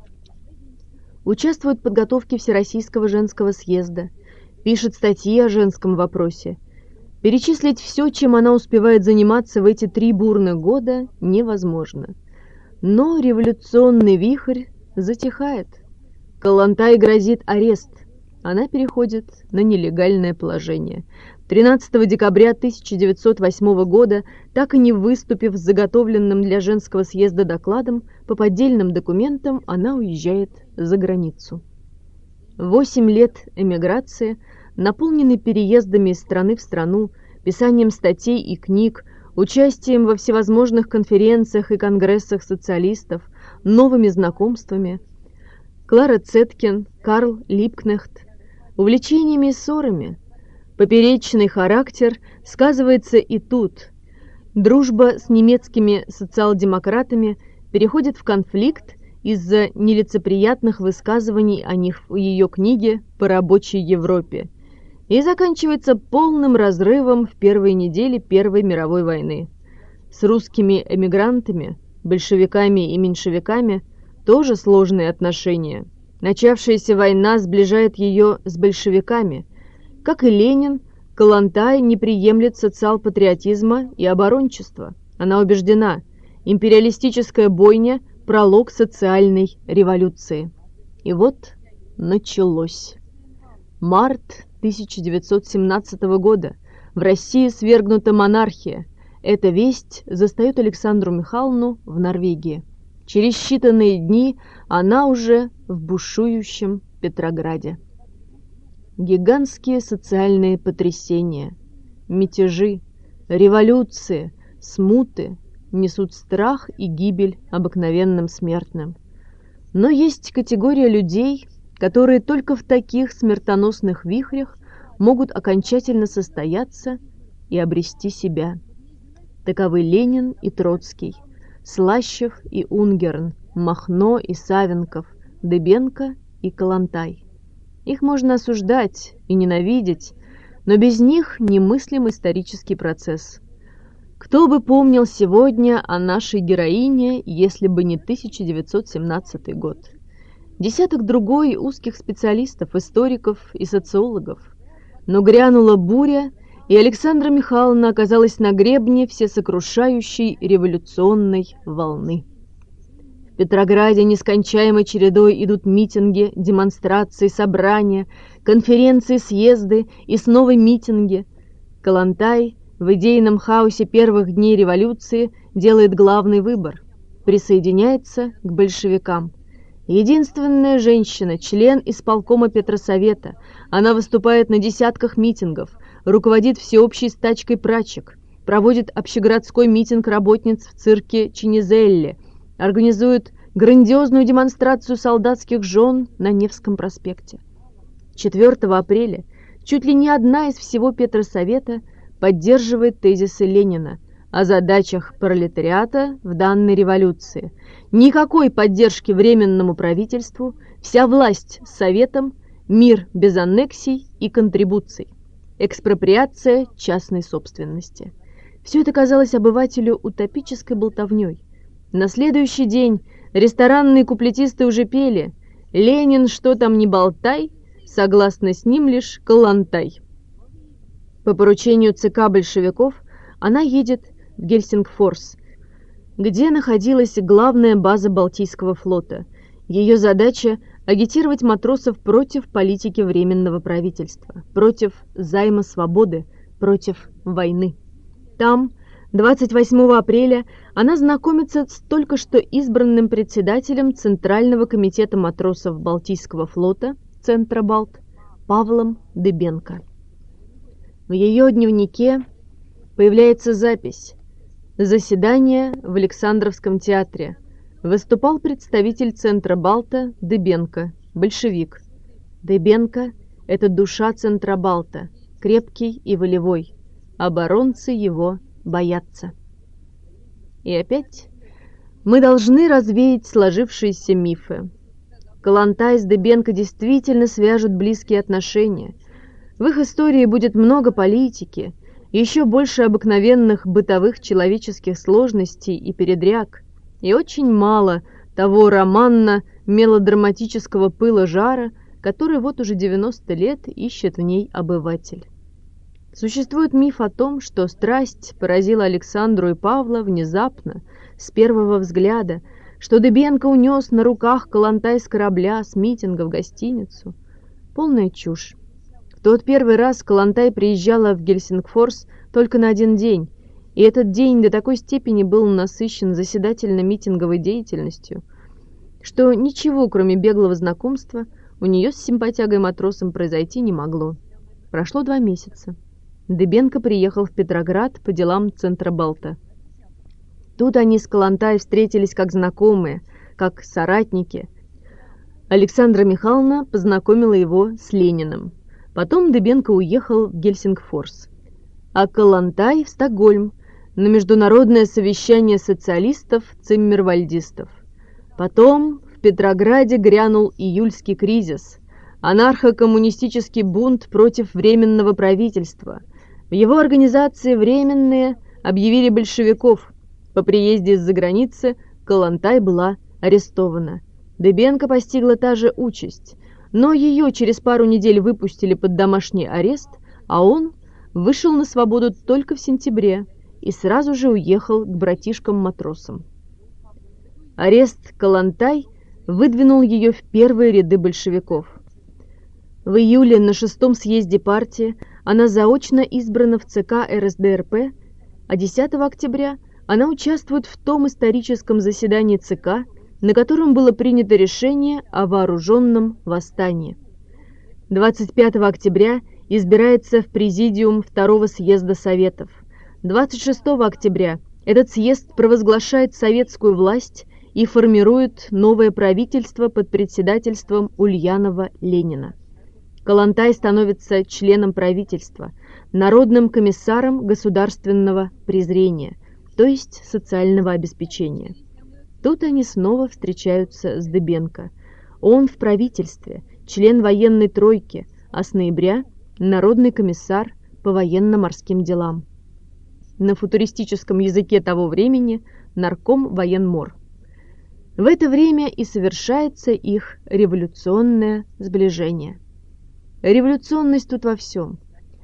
Участвует в подготовке Всероссийского женского съезда, пишет статьи о женском вопросе. Перечислить все, чем она успевает заниматься в эти три бурных года, невозможно. Но революционный вихрь затихает. Калантай грозит арест. Она переходит на нелегальное положение. тринадцатого декабря тысяча девятьсот восьмого года, так и не выступив с заготовленным для женского съезда докладом, по поддельным документам она уезжает за границу. Восемь лет эмиграции, наполненный переездами из страны в страну, писанием статей и книг, участием во всевозможных конференциях и конгрессах социалистов, новыми знакомствами. Клара Цеткин, Карл Либкнехт, увлечениями и ссорами. Поперечный характер сказывается и тут. Дружба с немецкими социал-демократами переходит в конфликт из-за нелицеприятных высказываний о них в ее книге «По рабочей Европе» и заканчивается полным разрывом в первой неделе Первой мировой войны. С русскими эмигрантами, большевиками и меньшевиками тоже сложные отношения. Начавшаяся война сближает ее с большевиками. Как и Ленин, Калантай не приемлет социал-патриотизма и оборончества. Она убеждена, империалистическая бойня – пролог социальной революции. И вот началось. Март тысяча девятьсот семнадцатого года. В России свергнута монархия. Эта весть застает Александру Михайловну в Норвегии. Через считанные дни она уже в бушующем Петрограде. Гигантские социальные потрясения, мятежи, революции, смуты несут страх и гибель обыкновенным смертным. Но есть категория людей, которые только в таких смертоносных вихрях могут окончательно состояться и обрести себя. Таковы Ленин и Троцкий, Слащев и Унгерн, Махно и Савенков, Дыбенко и Калантай. Их можно осуждать и ненавидеть, но без них немыслим исторический процесс. Кто бы помнил сегодня о нашей героине, если бы не тысяча девятьсот семнадцатый год? Десяток другой узких специалистов, историков и социологов. Но грянула буря, и Александра Михайловна оказалась на гребне всесокрушающей революционной волны. В Петрограде нескончаемой чередой идут митинги, демонстрации, собрания, конференции, съезды и снова митинги. Калантай в идейном хаосе первых дней революции делает главный выбор – присоединяется к большевикам. Единственная женщина, член исполкома Петросовета, она выступает на десятках митингов, руководит всеобщей стачкой прачек, проводит общегородской митинг работниц в цирке Чинизелли, организует грандиозную демонстрацию солдатских жен на Невском проспекте. четвёртого апреля чуть ли не одна из всего Петросовета поддерживает тезисы Ленина о задачах пролетариата в данной революции. Никакой поддержки Временному правительству, вся власть Советом, мир без аннексий и контрибуций, экспроприация частной собственности. Все это казалось обывателю утопической болтовней. На следующий день ресторанные куплетисты уже пели «Ленин, что там не болтай», согласно с ним лишь Калантай. По поручению ЦК большевиков она едет в Гельсингфорс, где находилась главная база Балтийского флота. Ее задача – агитировать матросов против политики Временного правительства, против займа свободы, против войны. Там, двадцать восьмого апреля, она знакомится с только что избранным председателем Центрального комитета матросов Балтийского флота, Центробалт, Павлом Дыбенко. В ее дневнике появляется запись: «Заседание в Александровском театре. Выступал представитель Центробалта Дыбенко, большевик. Дыбенко – это душа Центробалта, крепкий и волевой. Оборонцы его боятся. И опять мы должны развеять сложившиеся мифы. Калантай с Дыбенко действительно свяжут близкие отношения. В их истории будет много политики, еще больше обыкновенных бытовых человеческих сложностей и передряг, и очень мало того романно-мелодраматического пыла жара, который вот уже девяносто лет ищет в ней обыватель. Существует миф о том, что страсть поразила Александру и Павла внезапно, с первого взгляда, что Дыбенко унес на руках Калантай с корабля с митинга в гостиницу. Полная чушь. В тот первый раз Калантай приезжала в Гельсингфорс только на один день, и этот день до такой степени был насыщен заседательно-митинговой деятельностью, что ничего, кроме беглого знакомства, у нее с симпатягой-матросом произойти не могло. Прошло два месяца. Дыбенко приехал в Петроград по делам Центробалта. Тут они с Калантай встретились как знакомые, как соратники. Александра Михайловна познакомила его с Лениным. Потом Дыбенко уехал в Гельсингфорс, а Калантай в Стокгольм на международное совещание социалистов-циммервальдистов. Потом в Петрограде грянул июльский кризис, анархо-коммунистический бунт против Временного правительства. В его организации Временные объявили большевиков. По приезде из-за границы Калантай была арестована. Дыбенко постигла та же участь, но ее через пару недель выпустили под домашний арест, а он вышел на свободу только в сентябре и сразу же уехал к братишкам-матросам. Арест Калантай выдвинул ее в первые ряды большевиков. В июле на шестом съезде партии она заочно избрана в ЦК эр эс дэ эр пэ, а десятого октября она участвует в том историческом заседании ЦК, на котором было принято решение о вооруженном восстании. двадцать пятого октября избирается в президиум второго съезда Советов. двадцать шестого октября этот съезд провозглашает советскую власть и формирует новое правительство под председательством Ульянова-Ленина. Калантай становится членом правительства, народным комиссаром государственного презрения, то есть социального обеспечения. Тут они снова встречаются с Дыбенко. Он в правительстве, член военной тройки, а с ноября – народный комиссар по военно-морским делам. На футуристическом языке того времени – нарком военмор. В это время и совершается их революционное сближение. Революционность тут во всем.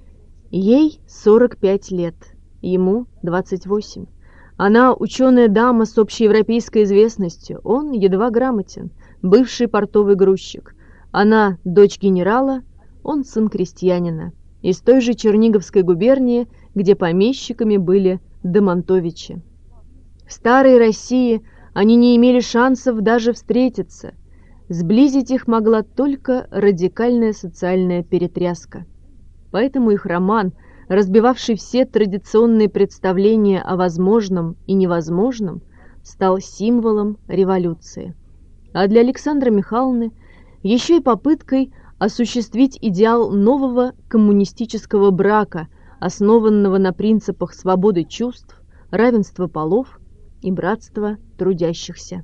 Ей сорок пять лет, ему двадцать восемь. Она ученая дама с общеевропейской известностью, он едва грамотен, бывший портовый грузчик. Она дочь генерала, он сын крестьянина, из той же Черниговской губернии, где помещиками были Домонтовичи. В старой России они не имели шансов даже встретиться. Сблизить их могла только радикальная социальная перетряска. Поэтому их роман, разбивавший все традиционные представления о возможном и невозможном, стал символом революции. А для Александры Михайловны еще и попыткой осуществить идеал нового коммунистического брака, основанного на принципах свободы чувств, равенства полов и братства трудящихся.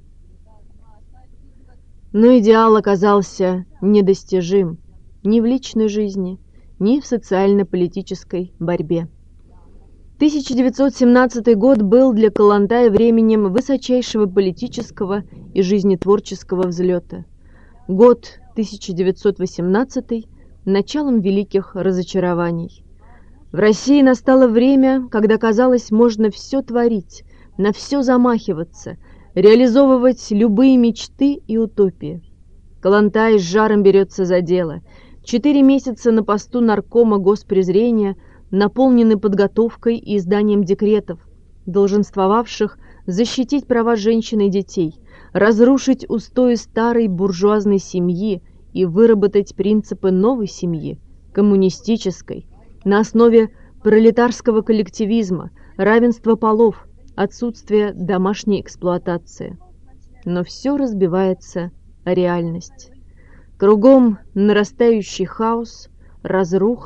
Но идеал оказался недостижим ни в личной жизни, ни в социально-политической борьбе. тысяча девятьсот семнадцатый год был для Калантая временем высочайшего политического и жизнетворческого взлета. Год тысяча девятьсот восемнадцатый – началом великих разочарований. В России настало время, когда, казалось, можно все творить, на все замахиваться, реализовывать любые мечты и утопии. Калантай с жаром берется за дело. Четыре месяца на посту наркома госпрезрения наполнены подготовкой и изданием декретов, долженствовавших защитить права женщин и детей, разрушить устои старой буржуазной семьи и выработать принципы новой семьи, коммунистической, на основе пролетарского коллективизма, равенства полов, отсутствия домашней эксплуатации. Но все разбивается о реальность. Кругом нарастающий хаос, разруха,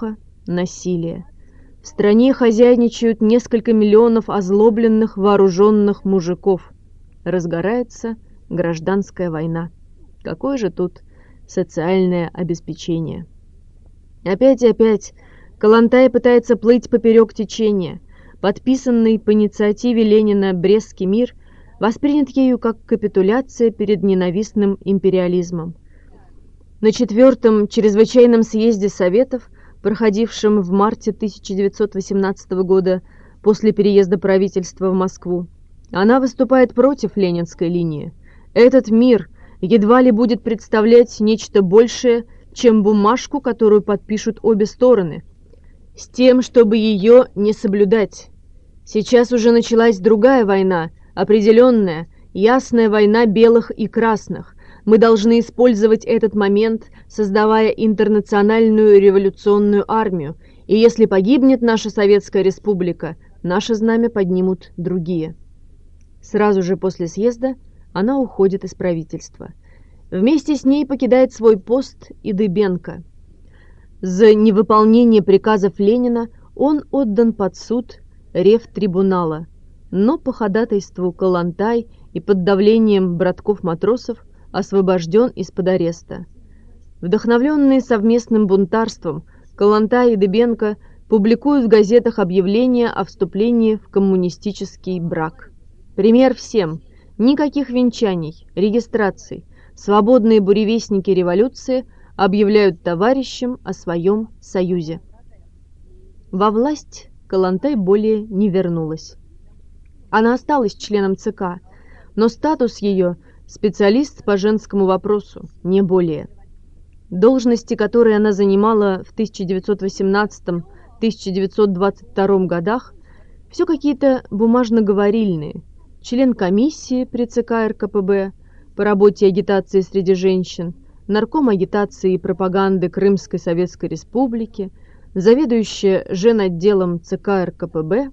насилие. В стране хозяйничают несколько миллионов озлобленных вооруженных мужиков. Разгорается гражданская война. Какое же тут социальное обеспечение? Опять и опять Коллонтай пытается плыть поперек течения. Подписанный по инициативе Ленина Брестский мир воспринят ею как капитуляция перед ненавистным империализмом. На четвертом чрезвычайном съезде Советов, проходившем в марте тысяча девятьсот восемнадцатого года после переезда правительства в Москву, она выступает против ленинской линии. Этот мир едва ли будет представлять нечто большее, чем бумажку, которую подпишут обе стороны, с тем, чтобы ее не соблюдать. Сейчас уже началась другая война, определенная, ясная война белых и красных. Мы должны использовать этот момент, создавая интернациональную революционную армию, и если погибнет наша Советская Республика, наше знамя поднимут другие. Сразу же после съезда она уходит из правительства. Вместе с ней покидает свой пост и Дыбенко. За невыполнение приказов Ленина он отдан под суд Ревтрибунала, но по ходатайству Коллонтай и под давлением братков-матросов освобожден из-под ареста. Вдохновленные совместным бунтарством, Коллонтай и Дыбенко публикуют в газетах объявления о вступлении в коммунистический брак. Пример всем. Никаких венчаний, регистраций. Свободные буревестники революции объявляют товарищам о своем союзе. Во власть Коллонтай более не вернулась. Она осталась членом ЦК, но статус ее – специалист по женскому вопросу, не более. Должности, которые она занимала в тысяча девятьсот восемнадцатом — тысяча девятьсот двадцать втором годах, все какие-то бумажно-говорильные. Член комиссии при ЦК РКПБ по работе и агитации среди женщин, нарком агитации и пропаганды Крымской Советской Республики, заведующая женотделом ЦК РКПБ.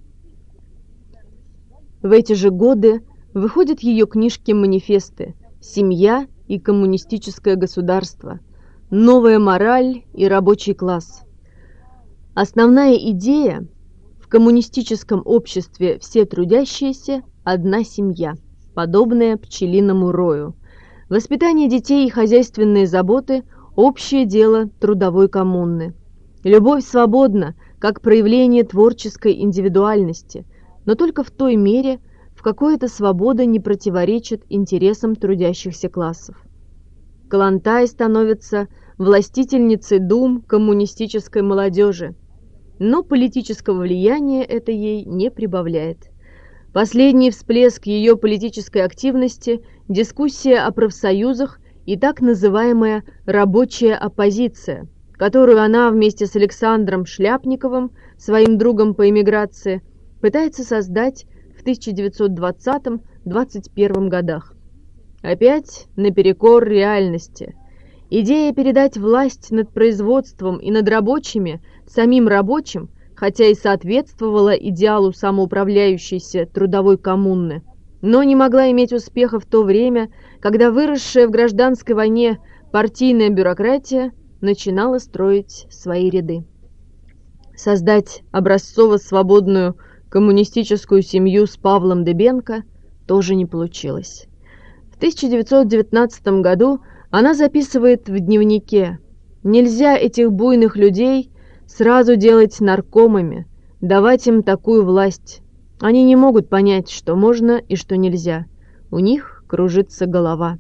В эти же годы выходят ее книжки-манифесты «Семья и коммунистическое государство», «Новая мораль и рабочий класс». Основная идея – в коммунистическом обществе все трудящиеся – одна семья, подобная пчелиному рою. Воспитание детей и хозяйственные заботы – общее дело трудовой коммуны. Любовь свободна, как проявление творческой индивидуальности, но только в той мере, в какой эта свобода не противоречит интересам трудящихся классов. Коллонтай становится властительницей дум коммунистической молодежи, но политического влияния это ей не прибавляет. Последний всплеск ее политической активности – дискуссия о профсоюзах и так называемая «рабочая оппозиция», которую она вместе с Александром Шляпниковым, своим другом по эмиграции, пытается создать в тысяча девятьсот двадцатом — двадцать первом годах. Опять наперекор реальности. Идея передать власть над производством и над рабочими самим рабочим, хотя и соответствовала идеалу самоуправляющейся трудовой коммуны, но не могла иметь успеха в то время, когда выросшая в гражданской войне партийная бюрократия начинала строить свои ряды. Создать образцово-свободную коммунистическую семью с Павлом Дыбенко тоже не получилось. В тысяча девятьсот девятнадцатом году она записывает в дневнике: «Нельзя этих буйных людей сразу делать наркомами, давать им такую власть. Они не могут понять, что можно и что нельзя. У них кружится голова».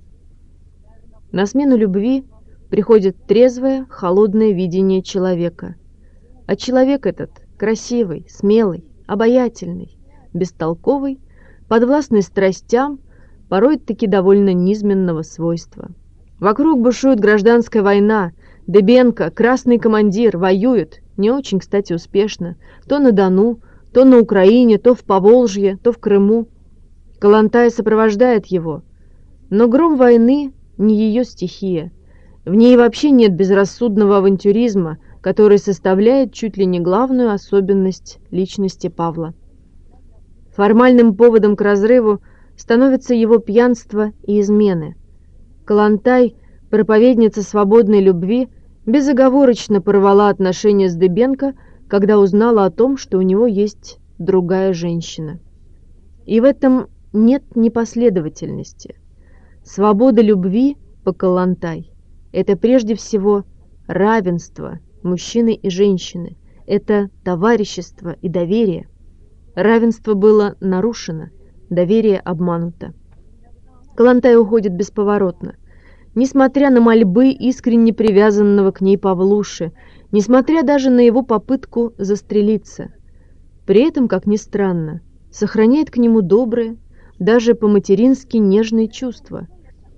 На смену любви приходит трезвое, холодное видение человека. А человек этот красивый, смелый, обаятельный, бестолковый, подвластный страстям, порой-таки довольно низменного свойства. Вокруг бушует гражданская война. Дыбенко, красный командир, воюет, не очень, кстати, успешно, то на Дону, то на Украине, то в Поволжье, то в Крыму. Коллонтай сопровождает его. Но гром войны не ее стихия. В ней вообще нет безрассудного авантюризма, который составляет чуть ли не главную особенность личности Павла. Формальным поводом к разрыву становится его пьянство и измены. Коллонтай, проповедница свободной любви, безоговорочно порвала отношения с Дыбенко когда узнала о том, что у него есть другая женщина. И в этом нет непоследовательности. Свобода любви по Калантай – это прежде всего равенство мужчины и женщины, это товарищество и доверие. Равенство было нарушено, доверие обмануто. Калантай уходит бесповоротно. Несмотря на мольбы искренне привязанного к ней Павлуши, несмотря даже на его попытку застрелиться. При этом, как ни странно, сохраняет к нему доброе, даже по-матерински нежные чувства.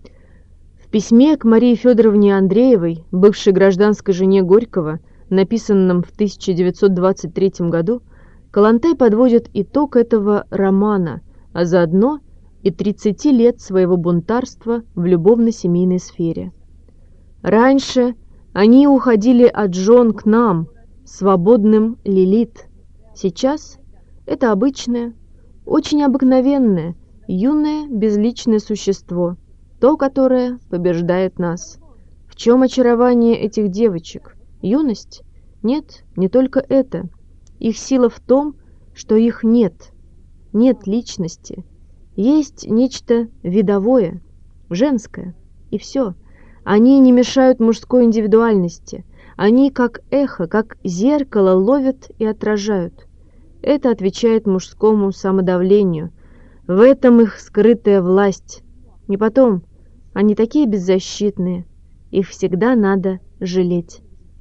В письме к Марии Федоровне Андреевой, бывшей гражданской жене Горького, написанном в тысяча девятьсот двадцать третьем году, Калантай подводит итог этого романа, а заодно и тридцати лет своего бунтарства в любовно-семейной сфере. Раньше они уходили от жен к нам, свободным Лилит. Сейчас это обычное, очень обыкновенное, юное, безличное существо, то, которое побеждает нас. В чем очарование этих девочек? Юность? Нет, не только это. Их сила в том, что их нет. Нет личности. Есть нечто видовое, женское, и все. Они не мешают мужской индивидуальности. Они, как эхо, как зеркало, ловят и отражают. Это отвечает мужскому самодавлению. В этом их скрытая власть. Не потом. Они такие беззащитные. Их всегда надо жалеть.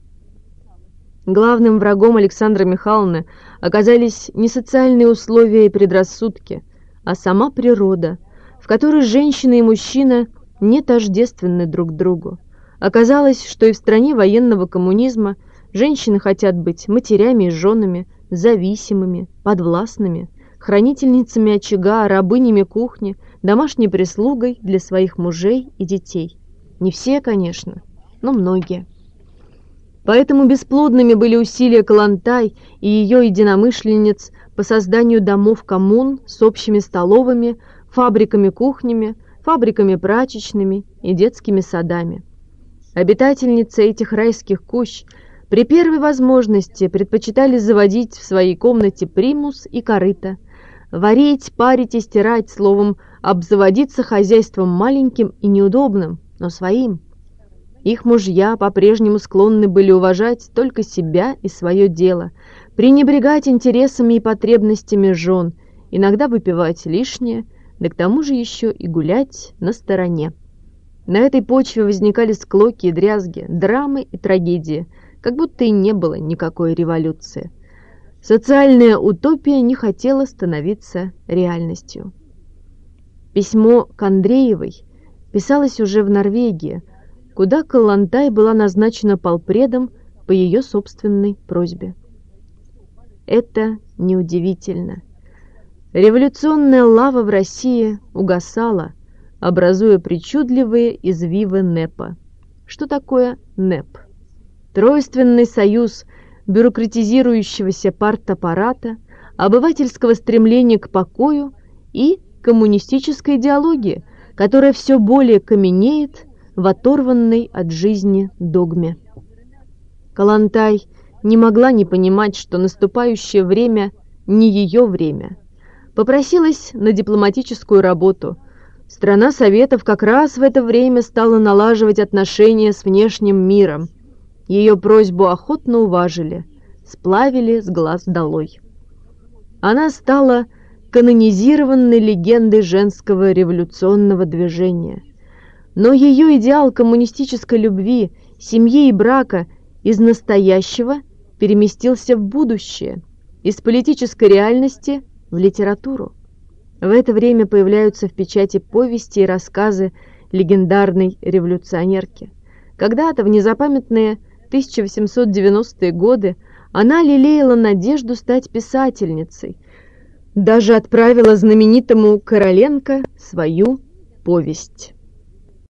Главным врагом Александры Михайловны оказались не социальные условия и предрассудки, а сама природа, в которой женщина и мужчина не тождественны друг другу. Оказалось, что и в стране военного коммунизма женщины хотят быть матерями и женами, зависимыми, подвластными, хранительницами очага, рабынями кухни, домашней прислугой для своих мужей и детей. Не все, конечно, но многие. Поэтому бесплодными были усилия Калантай и ее единомышленниц по созданию домов-коммун с общими столовыми, фабриками-кухнями, фабриками-прачечными и детскими садами. Обитательницы этих райских кущ при первой возможности предпочитали заводить в своей комнате примус и корыто, варить, парить и стирать, словом, обзаводиться хозяйством маленьким и неудобным, но своим. Их мужья по-прежнему склонны были уважать только себя и свое дело, пренебрегать интересами и потребностями жен, иногда выпивать лишнее, да к тому же еще и гулять на стороне. На этой почве возникали склоки и дрязги, драмы и трагедии, как будто и не было никакой революции. Социальная утопия не хотела становиться реальностью. Письмо к Андреевой писалось уже в Норвегии, куда Калантай была назначена полпредом по ее собственной просьбе. Это неудивительно. Революционная лава в России угасала, образуя причудливые извивы НЭПа. Что такое НЭП? Тройственный союз бюрократизирующегося партаппарата, обывательского стремления к покою и коммунистической идеологии, которая все более каменеет в оторванной от жизни догме. Калантай не могла не понимать, что наступающее время не ее время. Попросилась на дипломатическую работу. Страна Советов как раз в это время стала налаживать отношения с внешним миром. Ее просьбу охотно уважили, сплавили с глаз долой. Она стала канонизированной легендой женского революционного движения. Но ее идеал коммунистической любви, семьи и брака из настоящего переместился в будущее, из политической реальности в литературу. В это время появляются в печати повести и рассказы легендарной революционерки. Когда-то, в незапамятные тысяча восемьсот девяностые годы, она лелеяла надежду стать писательницей, даже отправила знаменитому Короленко свою повесть.